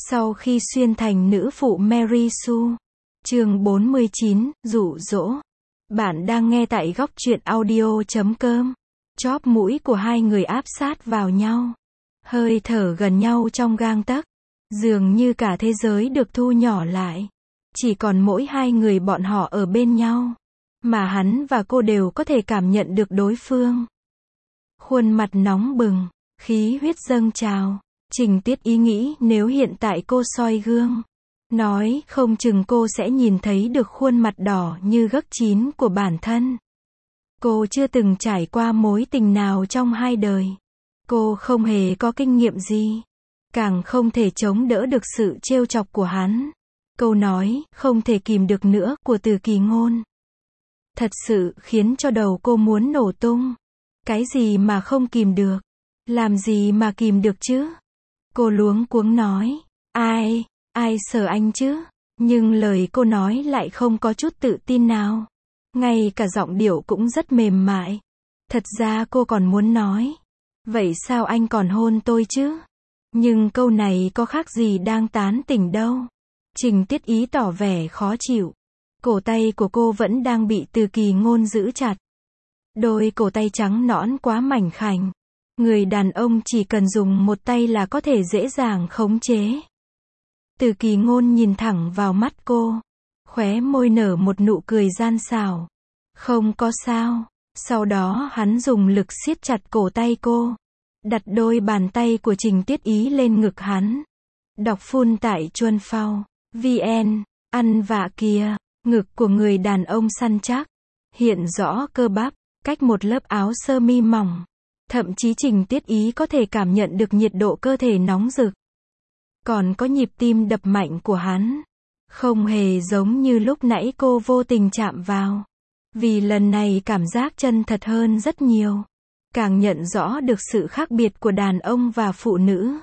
Sau khi xuyên thành nữ phụ Mary Sue. Chương 49, dụ dỗ. Bạn đang nghe tại góc truyện audio.com. Chóp mũi của hai người áp sát vào nhau. Hơi thở gần nhau trong gang tấc. Dường như cả thế giới được thu nhỏ lại. Chỉ còn mỗi hai người bọn họ ở bên nhau. Mà hắn và cô đều có thể cảm nhận được đối phương. Khuôn mặt nóng bừng, khí huyết dâng trào. Trình Tiết Ý nghĩ nếu hiện tại cô soi gương, nói không chừng cô sẽ nhìn thấy được khuôn mặt đỏ như gấc chín của bản thân. Cô chưa từng trải qua mối tình nào trong hai đời. Cô không hề có kinh nghiệm gì. Càng không thể chống đỡ được sự trêu chọc của hắn. Câu nói, không thể kìm được nữa, của Từ Kỳ Ngôn. Thật sự khiến cho đầu cô muốn nổ tung. Cái gì mà không kìm được? Làm gì mà kìm được chứ? Cô luống cuống nói, ai sợ anh chứ? Nhưng lời cô nói lại không có chút tự tin nào. Ngay cả giọng điệu cũng rất mềm mại. Thật ra cô còn muốn nói, vậy sao anh còn hôn tôi chứ? Nhưng câu này có khác gì đang tán tỉnh đâu. Trình Tiết Ý tỏ vẻ khó chịu. Cổ tay của cô vẫn đang bị Từ Kỳ Ngôn giữ chặt. Đôi cổ tay trắng nõn quá mảnh khảnh. Người đàn ông chỉ cần dùng một tay là có thể dễ dàng khống chế. Từ Kỳ Ngôn nhìn thẳng vào mắt cô. Khóe môi nở một nụ cười gian xảo. Không có sao. Sau đó hắn dùng lực siết chặt cổ tay cô. Đặt đôi bàn tay của Trình Tiết Ý lên ngực hắn. Đọc phun tại Chuân Phao. VN. Ăn vạ kìa. Ngực của người đàn ông săn chắc. Hiện rõ cơ bắp. Cách một lớp áo sơ mi mỏng. Thậm chí Trình Tiết Ý có thể cảm nhận được nhiệt độ cơ thể nóng rực. Còn có nhịp tim đập mạnh của hắn. Không hề giống như lúc nãy cô vô tình chạm vào. Vì lần này cảm giác chân thật hơn rất nhiều. Càng nhận rõ được sự khác biệt của đàn ông và phụ nữ.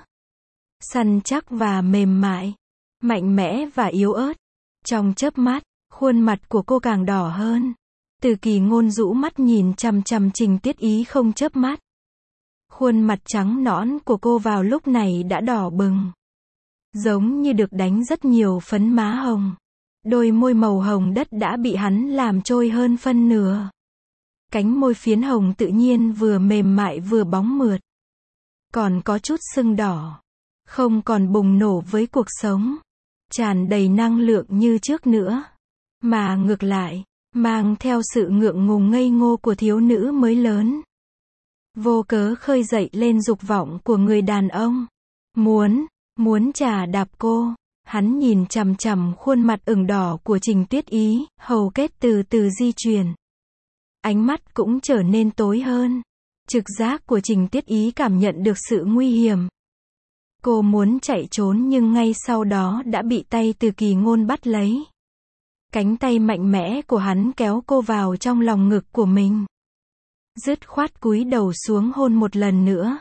Săn chắc và mềm mại. Mạnh mẽ và yếu ớt. Trong chớp mắt, khuôn mặt của cô càng đỏ hơn. Từ Kỳ Ngôn rũ mắt nhìn chằm chằm Trình Tiết Ý không chớp mắt. Khuôn mặt trắng nõn của cô vào lúc này đã đỏ bừng. Giống như được đánh rất nhiều phấn má hồng. Đôi môi màu hồng đất đã bị hắn làm trôi hơn phân nửa. Cánh môi phiến hồng tự nhiên vừa mềm mại vừa bóng mượt. Còn có chút sưng đỏ. Không còn bùng nổ với cuộc sống. Tràn đầy năng lượng như trước nữa. Mà ngược lại, mang theo sự ngượng ngùng ngây ngô của thiếu nữ mới lớn. Vô cớ khơi dậy lên dục vọng của người đàn ông. Muốn chà đạp cô. Hắn nhìn chằm chằm khuôn mặt ửng đỏ của Trình Tiết Ý, hầu kết từ từ di chuyển. Ánh mắt cũng trở nên tối hơn. Trực giác của Trình Tiết Ý cảm nhận được sự nguy hiểm. Cô muốn chạy trốn nhưng ngay sau đó đã bị tay Từ Kỳ Ngôn bắt lấy. Cánh tay mạnh mẽ của hắn kéo cô vào trong lòng ngực của mình. Dứt khoát cúi đầu xuống hôn một lần nữa.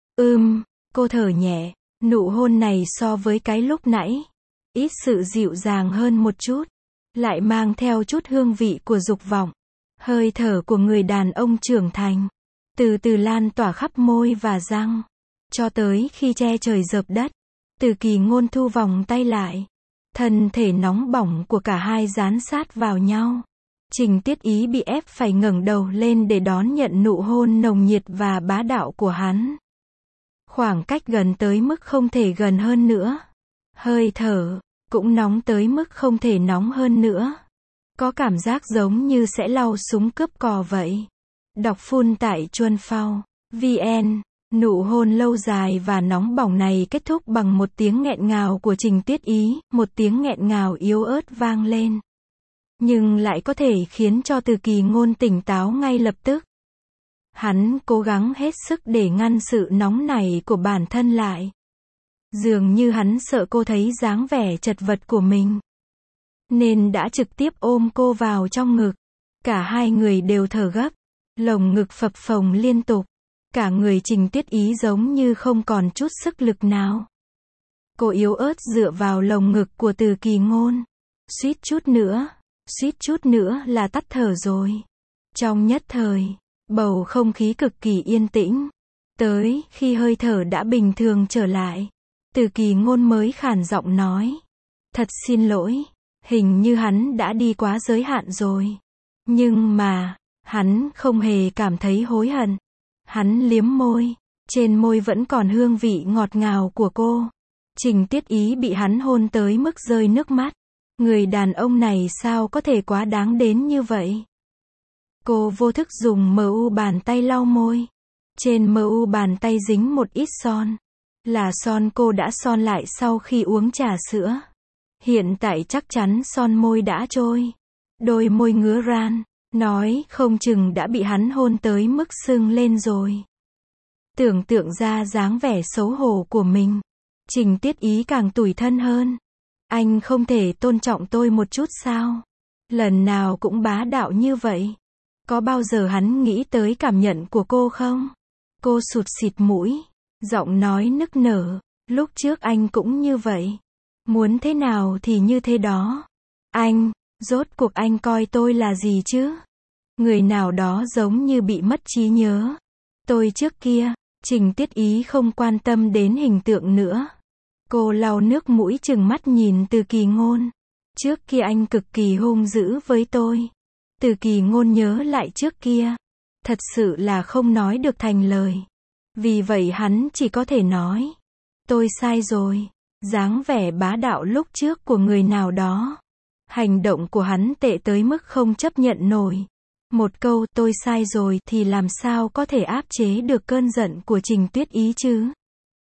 Cô thở nhẹ. Nụ hôn này so với cái lúc nãy, ít sự dịu dàng hơn một chút. Lại mang theo chút hương vị của dục vọng. Hơi thở của người đàn ông trưởng thành. Từ từ lan tỏa khắp môi và răng. Cho tới khi che trời dợp đất. Từ Kỳ Ngôn thu vòng tay lại. Thân thể nóng bỏng của cả hai dán sát vào nhau. Trình Tiết Ý bị ép phải ngẩng đầu lên để đón nhận nụ hôn nồng nhiệt và bá đạo của hắn. Khoảng cách gần tới mức không thể gần hơn nữa. Hơi thở cũng nóng tới mức không thể nóng hơn nữa. Có cảm giác giống như sẽ lau súng cướp cò vậy. Đọc phun tại Chuân Phao. VN. Nụ hôn lâu dài và nóng bỏng này kết thúc bằng một tiếng nghẹn ngào của Trình Tiết Ý, một tiếng nghẹn ngào yếu ớt vang lên. Nhưng lại có thể khiến cho Từ Kỳ Ngôn tỉnh táo ngay lập tức. Hắn cố gắng hết sức để ngăn sự nóng này của bản thân lại. Dường như hắn sợ cô thấy dáng vẻ chật vật của mình. Nên đã trực tiếp ôm cô vào trong ngực. Cả hai người đều thở gấp. Lồng ngực phập phồng liên tục. Cả người Trình Tiết Ý giống như không còn chút sức lực nào. Cô yếu ớt dựa vào lồng ngực của Từ Kỳ Ngôn. Suýt chút nữa là tắt thở rồi. Trong nhất thời, bầu không khí cực kỳ yên tĩnh. Tới khi hơi thở đã bình thường trở lại, Từ Kỳ Ngôn mới khàn giọng nói. Thật xin lỗi, hình như hắn đã đi quá giới hạn rồi. Nhưng mà, hắn không hề cảm thấy hối hận. Hắn liếm môi, trên môi vẫn còn hương vị ngọt ngào của cô. Trình Tiết Ý bị hắn hôn tới mức rơi nước mắt. Người đàn ông này sao có thể quá đáng đến như vậy? Cô vô thức dùng mu bàn tay lau môi. Trên mu bàn tay dính một ít son. Là son cô đã son lại sau khi uống trà sữa. Hiện tại chắc chắn son môi đã trôi. Đôi môi ngứa ran, nói không chừng đã bị hắn hôn tới mức sưng lên rồi. Tưởng tượng ra dáng vẻ xấu hổ của mình, Trình Tiết Ý càng tủi thân hơn. Anh không thể tôn trọng tôi một chút sao? Lần nào cũng bá đạo như vậy. Có bao giờ hắn nghĩ tới cảm nhận của cô không? Cô sụt sịt mũi, giọng nói nức nở. Lúc trước anh cũng như vậy. Muốn thế nào thì như thế đó. Anh, rốt cuộc anh coi tôi là gì chứ? Người nào đó giống như bị mất trí nhớ. Tôi trước kia, Trình Tiết Ý không quan tâm đến hình tượng nữa. Cô lau nước mũi trừng mắt nhìn Từ Kỳ Ngôn. Trước kia anh cực kỳ hung dữ với tôi. Từ Kỳ Ngôn nhớ lại trước kia. Thật sự là không nói được thành lời. Vì vậy hắn chỉ có thể nói. Tôi sai rồi. Dáng vẻ bá đạo lúc trước của người nào đó. Hành động của hắn tệ tới mức không chấp nhận nổi. Một câu tôi sai rồi thì làm sao có thể áp chế được cơn giận của Trình Tiết Ý chứ?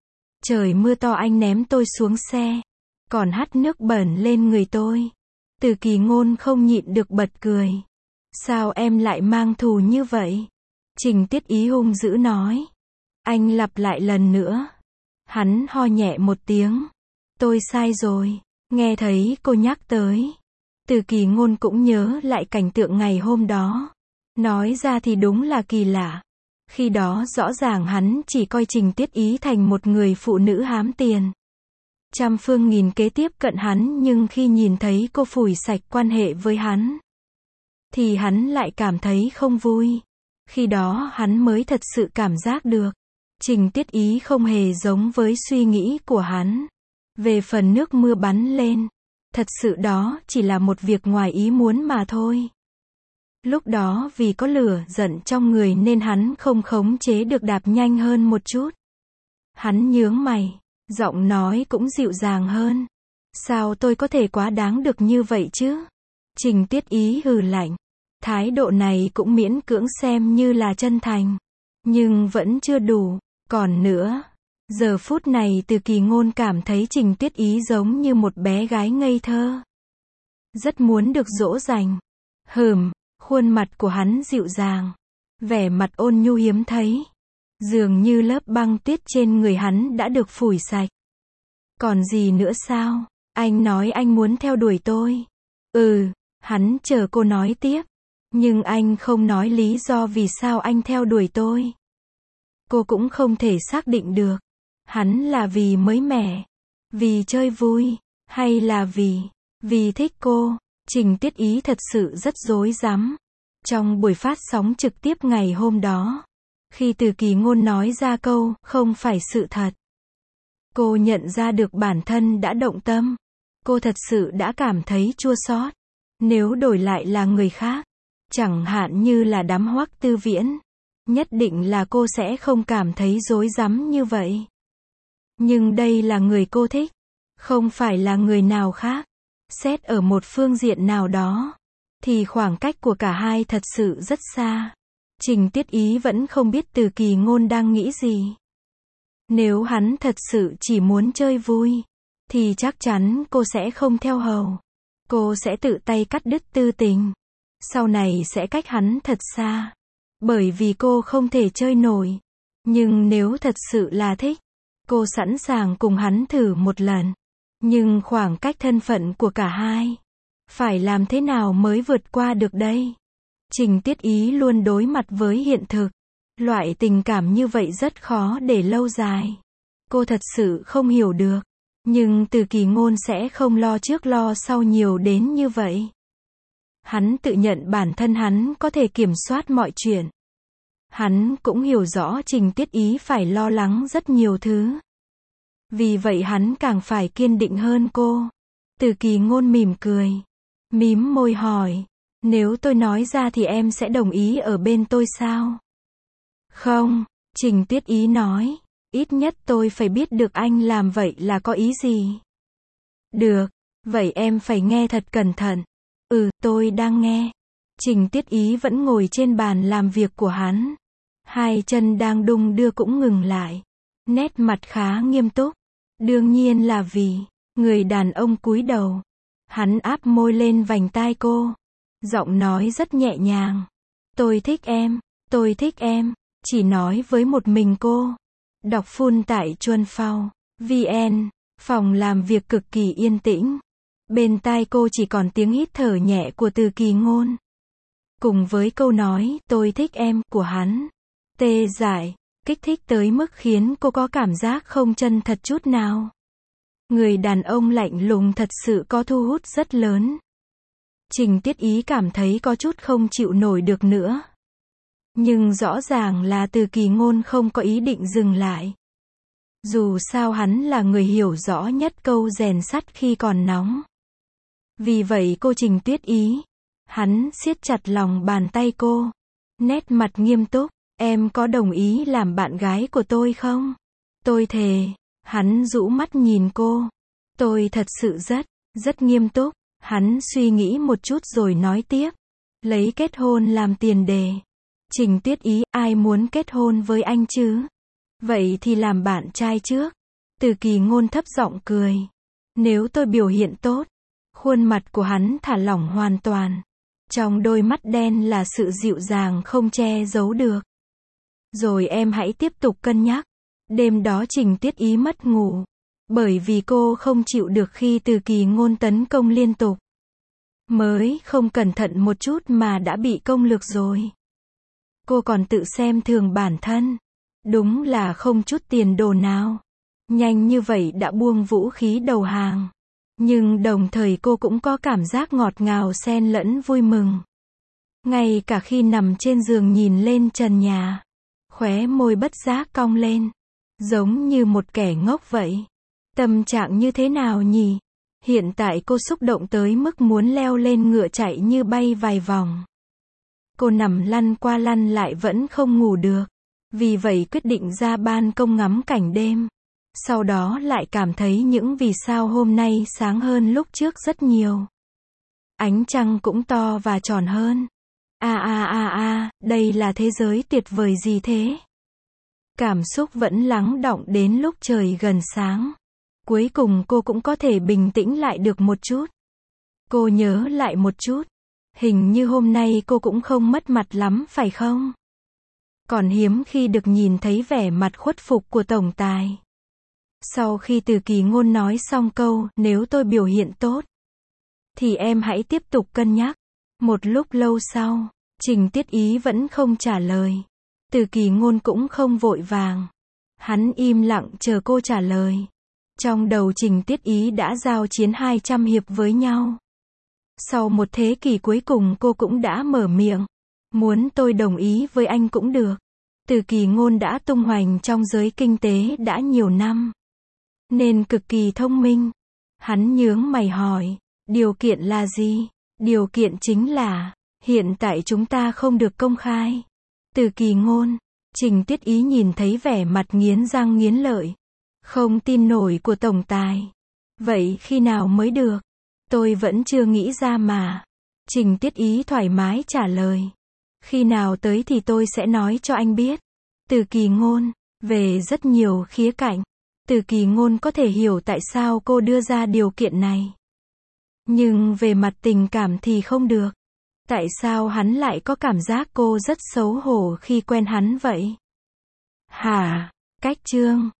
Trời mưa to anh ném tôi xuống xe. Còn hắt nước bẩn lên người tôi. Từ Kỳ Ngôn không nhịn được bật cười. Sao em lại mang thù như vậy? Trình Tiết Ý hung dữ nói. Anh lặp lại lần nữa. Hắn ho nhẹ một tiếng. Tôi sai rồi. Nghe thấy cô nhắc tới. Từ Kỳ Ngôn cũng nhớ lại cảnh tượng ngày hôm đó. Nói ra thì đúng là kỳ lạ. Khi đó rõ ràng hắn chỉ coi Trình Tiết Ý thành một người phụ nữ hám tiền. Trăm phương nghìn kế tiếp cận hắn, nhưng khi nhìn thấy cô phủi sạch quan hệ với hắn, thì hắn lại cảm thấy không vui. Khi đó hắn mới thật sự cảm giác được. Trình Tiết Ý không hề giống với suy nghĩ của hắn. Về phần nước mưa bắn lên, thật sự đó chỉ là một việc ngoài ý muốn mà thôi. Lúc đó vì có lửa giận trong người nên hắn không khống chế được đạp nhanh hơn một chút. Hắn nhướng mày, giọng nói cũng dịu dàng hơn. Sao tôi có thể quá đáng được như vậy chứ? Trình Tiết Ý hừ lạnh. Thái độ này cũng miễn cưỡng xem như là chân thành. Nhưng vẫn chưa đủ. Còn nữa, giờ phút này Từ Kỳ Ngôn cảm thấy Trình Tiết Ý giống như một bé gái ngây thơ. Rất muốn được dỗ dành. Khuôn mặt của hắn dịu dàng. Vẻ mặt ôn nhu hiếm thấy. Dường như lớp băng tuyết trên người hắn đã được phủi sạch. Còn gì nữa sao? Anh nói anh muốn theo đuổi tôi. Hắn chờ cô nói tiếp. Nhưng anh không nói lý do vì sao anh theo đuổi tôi. Cô cũng không thể xác định được. Hắn là vì mới mẻ, vì chơi vui, hay là vì thích cô? Trình Tiết Ý thật sự rất rối rắm. Trong buổi phát sóng trực tiếp ngày hôm đó, khi Từ Kỳ Ngôn nói ra câu, không phải sự thật, cô nhận ra được bản thân đã động tâm. Cô thật sự đã cảm thấy chua xót. Nếu đổi lại là người khác, chẳng hạn như là Đám Hoắc Tư Viễn, nhất định là cô sẽ không cảm thấy rối rắm như vậy. Nhưng đây là người cô thích, không phải là người nào khác. Xét ở một phương diện nào đó, thì khoảng cách của cả hai thật sự rất xa. Trình Tiết Ý vẫn không biết Từ Kỳ Ngôn đang nghĩ gì. Nếu hắn thật sự chỉ muốn chơi vui, thì chắc chắn cô sẽ không theo hầu. Cô sẽ tự tay cắt đứt tư tình. Sau này sẽ cách hắn thật xa. Bởi vì cô không thể chơi nổi. Nhưng nếu thật sự là thích, cô sẵn sàng cùng hắn thử một lần. Nhưng khoảng cách thân phận của cả hai, phải làm thế nào mới vượt qua được đây? Trình Tiết Ý luôn đối mặt với hiện thực. Loại tình cảm như vậy rất khó để lâu dài. Cô thật sự không hiểu được. Nhưng Từ Kỳ Ngôn sẽ không lo trước lo sau nhiều đến như vậy. Hắn tự nhận bản thân hắn có thể kiểm soát mọi chuyện. Hắn cũng hiểu rõ Trình Tiết Ý phải lo lắng rất nhiều thứ. Vì vậy hắn càng phải kiên định hơn cô. Từ Kỳ Ngôn mỉm cười. Mím môi hỏi. Nếu tôi nói ra thì em sẽ đồng ý ở bên tôi sao? Không, Trình Tuyết Ý nói. Ít nhất tôi phải biết được anh làm vậy là có ý gì. Được, vậy em phải nghe thật cẩn thận. Tôi đang nghe. Trình Tuyết Ý vẫn ngồi trên bàn làm việc của hắn. Hai chân đang đung đưa cũng ngừng lại. Nét mặt khá nghiêm túc. Đương nhiên là vì người đàn ông cúi đầu. Hắn áp môi lên vành tai cô. Giọng nói rất nhẹ nhàng. Tôi thích em, chỉ nói với một mình cô. Đọc full tại Chuân Phao, VN, phòng làm việc cực kỳ yên tĩnh. Bên tai cô chỉ còn tiếng hít thở nhẹ của Từ Kỳ Ngôn. Cùng với câu nói, tôi thích em, của hắn. Tê dại, kích thích tới mức khiến cô có cảm giác không chân thật chút nào. Người đàn ông lạnh lùng thật sự có thu hút rất lớn. Trình Tuyết Ý cảm thấy có chút không chịu nổi được nữa. Nhưng rõ ràng là Từ Kỳ Ngôn không có ý định dừng lại. Dù sao hắn là người hiểu rõ nhất câu rèn sắt khi còn nóng. Vì vậy cô Trình Tuyết Ý, hắn siết chặt lòng bàn tay cô. Nét mặt nghiêm túc, em có đồng ý làm bạn gái của tôi không? Tôi thề. Hắn rũ mắt nhìn cô. Tôi thật sự rất nghiêm túc. Hắn suy nghĩ một chút rồi nói tiếp. Lấy kết hôn làm tiền đề. Trình Tuyết Ý, ai muốn kết hôn với anh chứ? Vậy thì làm bạn trai trước. Từ Kỳ Ngôn thấp giọng cười. Nếu tôi biểu hiện tốt. Khuôn mặt của hắn thả lỏng hoàn toàn. Trong đôi mắt đen là sự dịu dàng không che giấu được. Rồi em hãy tiếp tục cân nhắc. Đêm đó Trình Tuyết Ý mất ngủ. Bởi vì cô không chịu được khi Từ Kỳ Ngôn tấn công liên tục. Mới không cẩn thận một chút mà đã bị công lược rồi. Cô còn tự xem thường bản thân. Đúng là không chút tiền đồ nào. Nhanh như vậy đã buông vũ khí đầu hàng. Nhưng đồng thời cô cũng có cảm giác ngọt ngào xen lẫn vui mừng. Ngay cả khi nằm trên giường nhìn lên trần nhà. Khóe môi bất giác cong lên. Giống như một kẻ ngốc vậy. Tâm trạng như thế nào nhỉ? Hiện tại cô xúc động tới mức muốn leo lên ngựa chạy như bay vài vòng. Cô nằm lăn qua lăn lại vẫn không ngủ được. Vì vậy quyết định ra ban công ngắm cảnh đêm. Sau đó lại cảm thấy những vì sao hôm nay sáng hơn lúc trước rất nhiều. Ánh trăng cũng to và tròn hơn. Đây là thế giới tuyệt vời gì thế? Cảm xúc vẫn lắng đọng đến lúc trời gần sáng. Cuối cùng cô cũng có thể bình tĩnh lại được một chút. Cô nhớ lại một chút. Hình như hôm nay cô cũng không mất mặt lắm phải không? Còn hiếm khi được nhìn thấy vẻ mặt khuất phục của tổng tài. Sau khi Từ Kỳ Ngôn nói xong câu, nếu tôi biểu hiện tốt, thì em hãy tiếp tục cân nhắc. Một lúc lâu sau, Trình Tuyết Ý vẫn không trả lời. Từ Kỳ Ngôn cũng không vội vàng. Hắn im lặng chờ cô trả lời. Trong đầu Trình Tuyết Ý đã giao chiến 200 hiệp với nhau. Sau một thế kỷ cuối cùng cô cũng đã mở miệng. Muốn tôi đồng ý với anh cũng được. Từ Kỳ Ngôn đã tung hoành trong giới kinh tế đã nhiều năm. Nên cực kỳ thông minh. Hắn nhướng mày hỏi. Điều kiện là gì? Điều kiện chính là, hiện tại chúng ta không được công khai. Từ Kỳ Ngôn. Trình Tuyết Ý nhìn thấy vẻ mặt nghiến răng nghiến lợi. Không tin nổi của tổng tài. Vậy khi nào mới được? Tôi vẫn chưa nghĩ ra mà. Trình Tuyết Ý thoải mái trả lời. Khi nào tới thì tôi sẽ nói cho anh biết. Từ Kỳ Ngôn. Về rất nhiều khía cạnh. Từ Kỳ Ngôn có thể hiểu tại sao cô đưa ra điều kiện này. Nhưng về mặt tình cảm thì không được. Tại sao hắn lại có cảm giác cô rất xấu hổ khi quen hắn vậy? Hả? Cách chương